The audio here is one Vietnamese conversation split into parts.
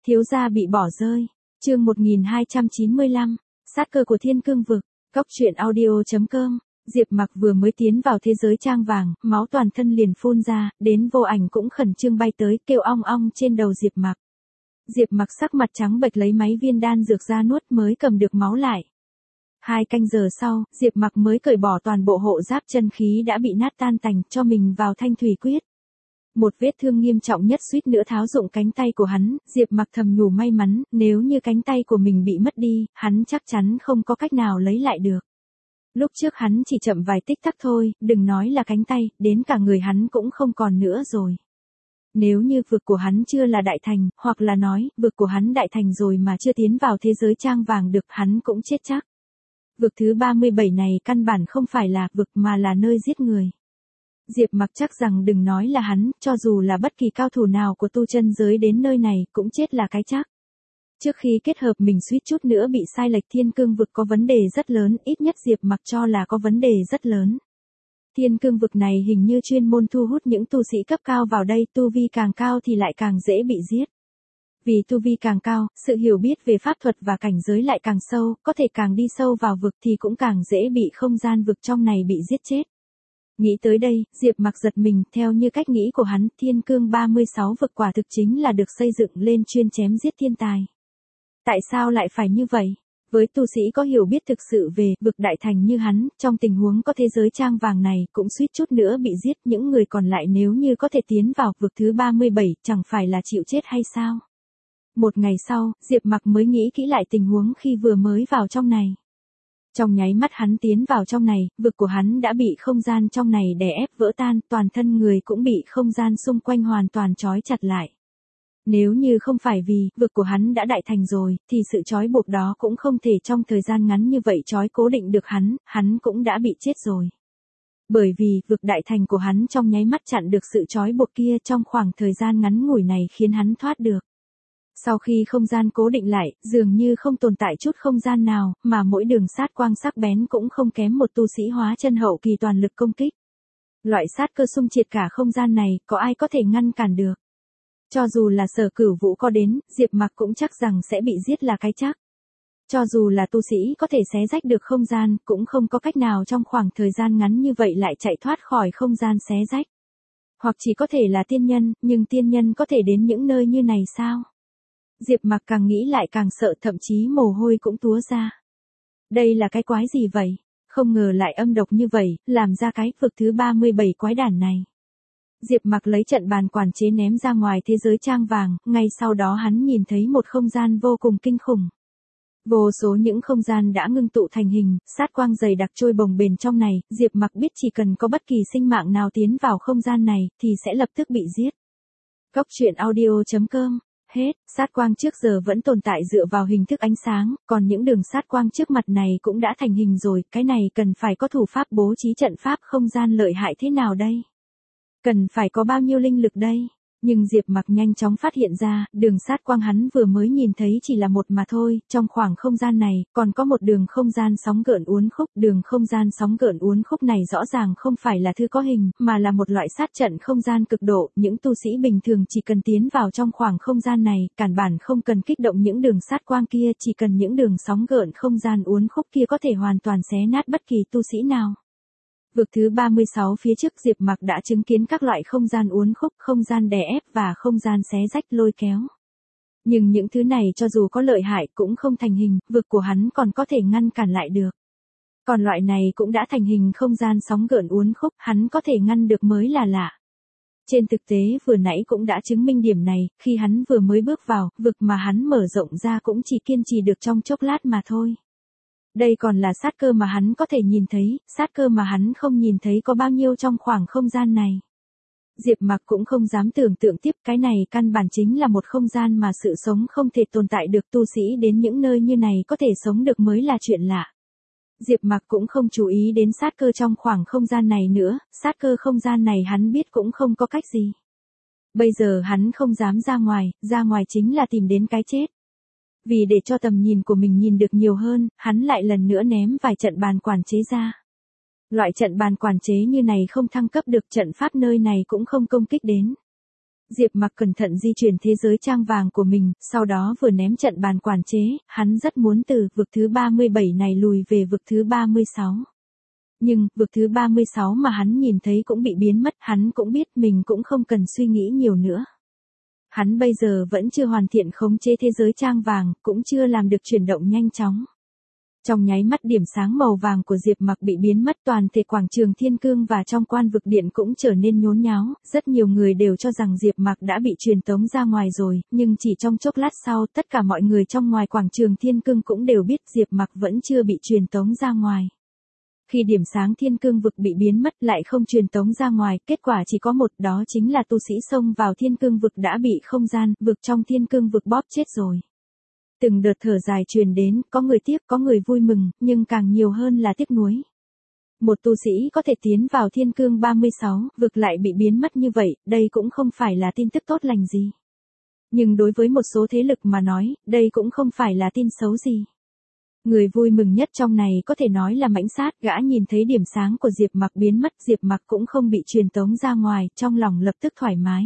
Thiếu gia bị bỏ rơi. Chương 1295. Sát cơ của Thiên Cương vực. Cốc truyện audio.com. Diệp Mặc vừa mới tiến vào thế giới trang vàng, máu toàn thân liền phun ra, đến Vô Ảnh cũng khẩn trương bay tới, kêu ong ong trên đầu Diệp Mặc. Diệp Mặc sắc mặt trắng bệch lấy máy viên đan dược ra nuốt mới cầm được máu lại. 2 canh giờ sau, Diệp Mặc mới cởi bỏ toàn bộ hộ giáp chân khí đã bị nát tan tành, cho mình vào thanh thủy quyết. Một vết thương nghiêm trọng nhất suýt nữa tháo rụng cánh tay của hắn, Diệp Mặc thầm nhủ may mắn, nếu như cánh tay của mình bị mất đi, hắn chắc chắn không có cách nào lấy lại được. Lúc trước hắn chỉ chậm vài tích tắc thôi, đừng nói là cánh tay, đến cả người hắn cũng không còn nữa rồi. Nếu như vực của hắn chưa là đại thành, hoặc là nói, vực của hắn đại thành rồi mà chưa tiến vào thế giới trang vàng được, hắn cũng chết chắc. Vực thứ 37 này căn bản không phải là vực mà là nơi giết người. Diệp Mặc chắc rằng đừng nói là hắn, cho dù là bất kỳ cao thủ nào của tu chân giới đến nơi này cũng chết là cái chắc. Trước khi kết hợp mình suýt chút nữa bị sai lệch, Thiên Cương vực có vấn đề rất lớn, ít nhất Diệp Mặc cho là có vấn đề rất lớn. Thiên Cương vực này hình như chuyên môn thu hút những tu sĩ cấp cao vào đây, tu vi càng cao thì lại càng dễ bị giết. Vì tu vi càng cao, sự hiểu biết về pháp thuật và cảnh giới lại càng sâu, có thể càng đi sâu vào vực thì cũng càng dễ bị không gian vực trong này bị giết chết. Nghĩ tới đây, Diệp Mặc giật mình, theo như cách nghĩ của hắn, Thiên Cương 36 vực quả thực chính là được xây dựng lên chuyên chém giết thiên tài. Tại sao lại phải như vậy? Với tu sĩ có hiểu biết thực sự về vực đại thành như hắn, trong tình huống có thế giới trang vàng này cũng suýt chút nữa bị giết, những người còn lại nếu như có thể tiến vào vực thứ 37, chẳng phải là chịu chết hay sao? Một ngày sau, Diệp Mặc mới nghĩ kỹ lại tình huống khi vừa mới vào trong này. Trong nháy mắt hắn tiến vào trong này, vực của hắn đã bị không gian trong này đè ép vỡ tan, toàn thân người cũng bị không gian xung quanh hoàn toàn trói chặt lại. Nếu như không phải vì vực của hắn đã đại thành rồi, thì sự trói buộc đó cũng không thể trong thời gian ngắn như vậy trói cố định được hắn cũng đã bị chết rồi. Bởi vì vực đại thành của hắn trong nháy mắt chặn được sự trói buộc kia, trong khoảng thời gian ngắn ngủi này khiến hắn thoát được. Sau khi không gian cố định lại, dường như không tồn tại chút không gian nào, mà mỗi đường sát quang sắc bén cũng không kém một tu sĩ hóa chân hậu kỳ toàn lực công kích. Loại sát cơ xung triệt cả không gian này, có ai có thể ngăn cản được? Cho dù là Sở Cửu Vũ có đến, Diệp Mặc cũng chắc rằng sẽ bị giết là cái chắc. Cho dù là tu sĩ có thể xé rách được không gian, cũng không có cách nào trong khoảng thời gian ngắn như vậy lại chạy thoát khỏi không gian xé rách. Hoặc chỉ có thể là tiên nhân, nhưng tiên nhân có thể đến những nơi như này sao? Diệp Mặc càng nghĩ lại càng sợ, thậm chí mồ hôi cũng túa ra. Đây là cái quái gì vậy? Không ngờ lại âm độc như vậy, làm ra cái vực thứ 37 quái đản này. Diệp Mặc lấy trận bàn quản chế ném ra ngoài thế giới trang vàng, ngay sau đó hắn nhìn thấy một không gian vô cùng kinh khủng. Vô số những không gian đã ngưng tụ thành hình, sát quang dày đặc trôi bồng bềnh trong này, Diệp Mặc biết chỉ cần có bất kỳ sinh mạng nào tiến vào không gian này, thì sẽ lập tức bị giết. Cốc truyện audio.com. Hết, sát quang trước giờ vẫn tồn tại dựa vào hình thức ánh sáng, còn những đường sát quang trước mặt này cũng đã thành hình rồi, cái này cần phải có thủ pháp bố trí trận pháp không gian lợi hại thế nào đây? Cần phải có bao nhiêu linh lực đây? Nhưng Diệp Mặc nhanh chóng phát hiện ra, đường sát quang hắn vừa mới nhìn thấy chỉ là một mà thôi, trong khoảng không gian này, còn có một đường không gian sóng gợn uốn khúc, đường không gian sóng gợn uốn khúc này rõ ràng không phải là thứ có hình, mà là một loại sát trận không gian cực độ, những tu sĩ bình thường chỉ cần tiến vào trong khoảng không gian này, cản bản không cần kích động những đường sát quang kia, chỉ cần những đường sóng gợn không gian uốn khúc kia có thể hoàn toàn xé nát bất kỳ tu sĩ nào. Vực thứ 36 phía trước Diệp Mặc đã chứng kiến các loại không gian uốn khúc, không gian đè ép và không gian xé rách lôi kéo. Nhưng những thứ này cho dù có lợi hại cũng không thành hình, vực của hắn còn có thể ngăn cản lại được. Còn loại này cũng đã thành hình không gian sóng gợn uốn khúc, hắn có thể ngăn được mới là lạ. Trên thực tế vừa nãy cũng đã chứng minh điểm này, khi hắn vừa mới bước vào, vực mà hắn mở rộng ra cũng chỉ kiên trì được trong chốc lát mà thôi. Đây còn là sát cơ mà hắn có thể nhìn thấy, sát cơ mà hắn không nhìn thấy có bao nhiêu trong khoảng không gian này. Diệp Mặc cũng không dám tưởng tượng tiếp, cái này căn bản chính là một không gian mà sự sống không thể tồn tại được, tu sĩ đến những nơi như này có thể sống được mới là chuyện lạ. Diệp Mặc cũng không chú ý đến sát cơ trong khoảng không gian này nữa, sát cơ không gian này hắn biết cũng không có cách gì. Bây giờ hắn không dám ra ngoài chính là tìm đến cái chết. Vì để cho tầm nhìn của mình nhìn được nhiều hơn, hắn lại lần nữa ném vài trận bàn quản chế ra. Loại trận bàn quản chế như này không thăng cấp được, trận pháp nơi này cũng không công kích đến. Diệp Mặc cẩn thận di chuyển thế giới trang vàng của mình, sau đó vừa ném trận bàn quản chế, hắn rất muốn từ vực thứ 37 này lùi về vực thứ 36. Nhưng, vực thứ 36 mà hắn nhìn thấy cũng bị biến mất, hắn cũng biết mình cũng không cần suy nghĩ nhiều nữa. Hắn bây giờ vẫn chưa hoàn thiện khống chế thế giới trang vàng, cũng chưa làm được chuyển động nhanh chóng. Trong nháy mắt điểm sáng màu vàng của Diệp Mặc bị biến mất, toàn thể quảng trường Thiên Cương và trong quan vực điện cũng trở nên nhốn nháo, rất nhiều người đều cho rằng Diệp Mặc đã bị truyền tống ra ngoài rồi, nhưng chỉ trong chốc lát sau, tất cả mọi người trong ngoài quảng trường Thiên Cương cũng đều biết Diệp Mặc vẫn chưa bị truyền tống ra ngoài. Khi điểm sáng Thiên Cương vực bị biến mất lại không truyền tống ra ngoài, kết quả chỉ có một, đó chính là tu sĩ xông vào Thiên Cương vực đã bị không gian, vực trong Thiên Cương vực bóp chết rồi. Từng đợt thở dài truyền đến, có người tiếc, có người vui mừng, nhưng càng nhiều hơn là tiếc nuối. Một tu sĩ có thể tiến vào Thiên Cương 36, vực lại bị biến mất như vậy, đây cũng không phải là tin tức tốt lành gì. Nhưng đối với một số thế lực mà nói, đây cũng không phải là tin xấu gì. Người vui mừng nhất trong này có thể nói là Mãnh Sát, gã nhìn thấy điểm sáng của Diệp Mặc biến mất, Diệp Mặc cũng không bị truyền tống ra ngoài, trong lòng lập tức thoải mái.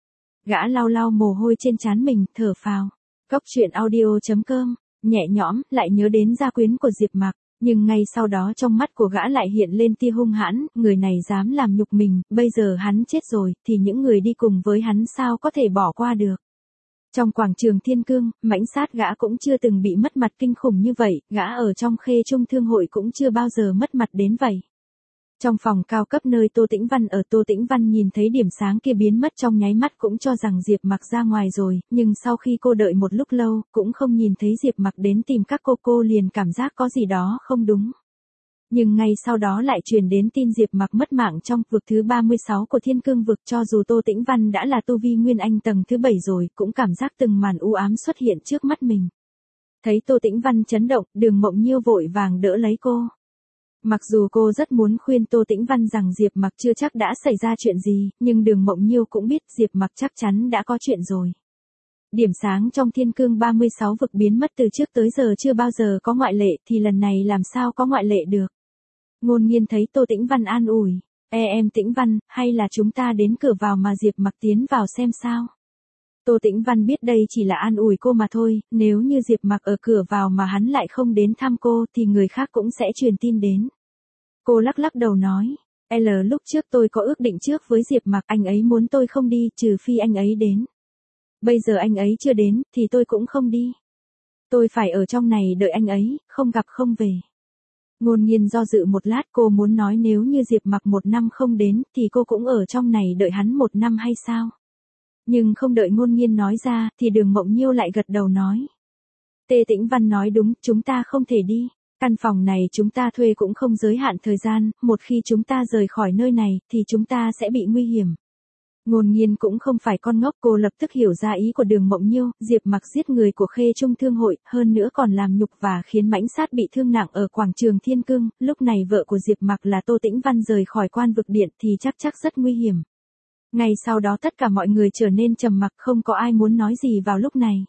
Gã lau lau mồ hôi trên trán mình, thở phào. Cốc truyện audio.com, nhẹ nhõm, lại nhớ đến gia quyến của Diệp Mặc, nhưng ngay sau đó trong mắt của gã lại hiện lên tia hung hãn, người này dám làm nhục mình, bây giờ hắn chết rồi, thì những người đi cùng với hắn sao có thể bỏ qua được. Trong quảng trường Thiên Cương, Mãnh Sát gã cũng chưa từng bị mất mặt kinh khủng như vậy, gã ở trong Khê Trung Thương hội cũng chưa bao giờ mất mặt đến vậy. Trong phòng cao cấp nơi Tô Tĩnh Văn ở, Tô Tĩnh Văn nhìn thấy điểm sáng kia biến mất trong nháy mắt cũng cho rằng Diệp Mặc ra ngoài rồi, nhưng sau khi cô đợi một lúc lâu, cũng không nhìn thấy Diệp Mặc đến tìm các cô liền cảm giác có gì đó không đúng. Nhưng ngay sau đó lại truyền đến tin Diệp Mặc mất mạng trong vực thứ 36 của Thiên Cương vực, cho dù Tô Tĩnh Văn đã là tu vi Nguyên Anh tầng thứ 7 rồi, cũng cảm giác từng màn u ám xuất hiện trước mắt mình. Thấy Tô Tĩnh Văn chấn động, Đường Mộng Nhiêu vội vàng đỡ lấy cô. Mặc dù cô rất muốn khuyên Tô Tĩnh Văn rằng Diệp Mặc chưa chắc đã xảy ra chuyện gì, nhưng Đường Mộng Nhiêu cũng biết Diệp Mặc chắc chắn đã có chuyện rồi. Điểm sáng trong Thiên Cương 36 vực biến mất từ trước tới giờ chưa bao giờ có ngoại lệ, thì lần này làm sao có ngoại lệ được. Ngôn Nghiên thấy Tô Tĩnh Văn an ủi, em Tĩnh Văn, hay là chúng ta đến cửa vào mà Diệp Mặc tiến vào xem sao. Tô Tĩnh Văn biết đây chỉ là an ủi cô mà thôi, nếu như Diệp Mặc ở cửa vào mà hắn lại không đến thăm cô thì người khác cũng sẽ truyền tin đến. Cô lắc lắc đầu nói, lúc trước tôi có ước định trước với Diệp Mặc, anh ấy muốn tôi không đi trừ phi anh ấy đến. Bây giờ anh ấy chưa đến, thì tôi cũng không đi. Tôi phải ở trong này đợi anh ấy, không gặp không về. Ngôn Nghiên do dự một lát, cô muốn nói nếu như Diệp Mặc 1 năm không đến, thì cô cũng ở trong này đợi hắn 1 năm hay sao? Nhưng không đợi Ngôn Nghiên nói ra, thì Đường Mộng Nhiêu lại gật đầu nói. Tê Tĩnh Văn nói đúng, chúng ta không thể đi. Căn phòng này chúng ta thuê cũng không giới hạn thời gian, một khi chúng ta rời khỏi nơi này, thì chúng ta sẽ bị nguy hiểm. Ngôn Nghiên cũng không phải con ngốc, cô lập tức hiểu ra ý của Đường Mộng Nhiêu, Diệp Mặc giết người của Khê Trung Thương hội, hơn nữa còn làm nhục và khiến Mãnh Sát bị thương nặng ở quảng trường Thiên Cương, lúc này vợ của Diệp Mặc là Tô Tĩnh Văn rời khỏi quan vực điện thì chắc rất nguy hiểm. Ngay sau đó tất cả mọi người trở nên trầm mặc, không có ai muốn nói gì vào lúc này.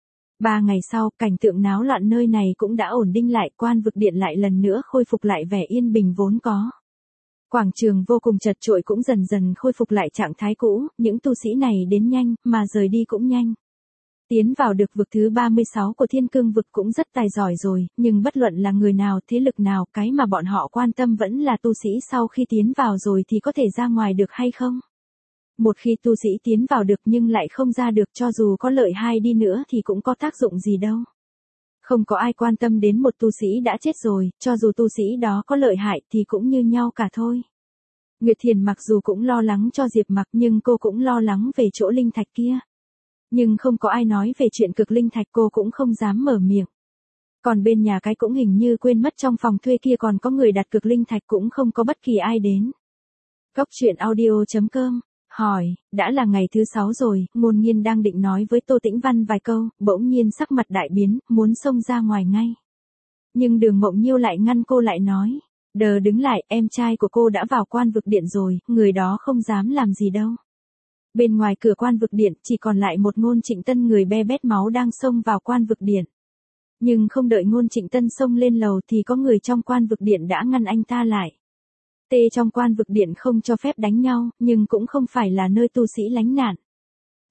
3 ngày sau, cảnh tượng náo loạn nơi này cũng đã ổn định lại, quan vực điện lại lần nữa khôi phục lại vẻ yên bình vốn có. Quảng trường vô cùng chật chội cũng dần dần khôi phục lại trạng thái cũ, những tu sĩ này đến nhanh, mà rời đi cũng nhanh. Tiến vào được vực thứ 36 của Thiên Cương vực cũng rất tài giỏi rồi, nhưng bất luận là người nào, thế lực nào, cái mà bọn họ quan tâm vẫn là tu sĩ sau khi tiến vào rồi thì có thể ra ngoài được hay không. Một khi tu sĩ tiến vào được nhưng lại không ra được, cho dù có lợi hai đi nữa thì cũng có tác dụng gì đâu. Không có ai quan tâm đến một tu sĩ đã chết rồi, cho dù tu sĩ đó có lợi hại thì cũng như nhau cả thôi. Nguyệt Thiền mặc dù cũng lo lắng cho Diệp Mặc nhưng cô cũng lo lắng về chỗ linh thạch kia. Nhưng không có ai nói về chuyện cực linh thạch, cô cũng không dám mở miệng. Còn bên nhà cái cũng hình như quên mất trong phòng thuê kia còn có người đặt cực linh thạch, cũng không có bất kỳ ai đến. Cốc truyện audio.com hỏi, đã là ngày thứ 6 rồi, Ngôn Nghiên đang định nói với Tô Tĩnh Văn vài câu, bỗng nhiên sắc mặt đại biến, muốn xông ra ngoài ngay. Nhưng Đường Mộng Nhiêu lại ngăn cô lại nói, đờ đứng lại, em trai của cô đã vào quan vực điện rồi, người đó không dám làm gì đâu. Bên ngoài cửa quan vực điện chỉ còn lại một Ngôn Trịnh Tân người be bét máu đang xông vào quan vực điện. Nhưng không đợi Ngôn Trịnh Tân xông lên lầu thì có người trong quan vực điện đã ngăn anh ta lại. Trong quan vực điện không cho phép đánh nhau, nhưng cũng không phải là nơi tu sĩ lánh nạn.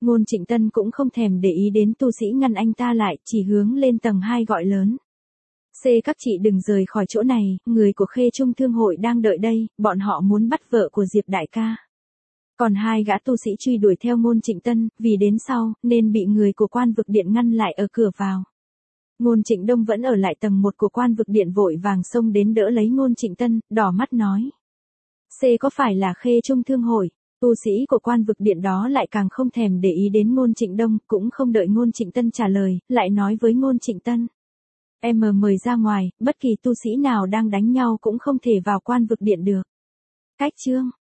Ngôn Trịnh Tân cũng không thèm để ý đến tu sĩ ngăn anh ta lại, chỉ hướng lên tầng 2 gọi lớn. Các chị đừng rời khỏi chỗ này, người của Khê Trung Thương hội đang đợi đây, bọn họ muốn bắt vợ của Diệp đại ca. Còn hai gã tu sĩ truy đuổi theo Ngôn Trịnh Tân, vì đến sau, nên bị người của Quan Vực Điện ngăn lại ở cửa vào. Ngôn Trịnh Đông vẫn ở lại tầng 1 của Quan Vực Điện vội vàng xông đến đỡ lấy Ngôn Trịnh Tân, đỏ mắt nói. Có phải là Khê Trung Thương hội? Tu sĩ của Quan Vực Điện đó lại càng không thèm để ý đến Ngôn Trịnh Đông, cũng không đợi Ngôn Trịnh Tân trả lời, lại nói với Ngôn Trịnh Tân. Em mời ra ngoài, bất kỳ tu sĩ nào đang đánh nhau cũng không thể vào Quan Vực Điện được. Cách chương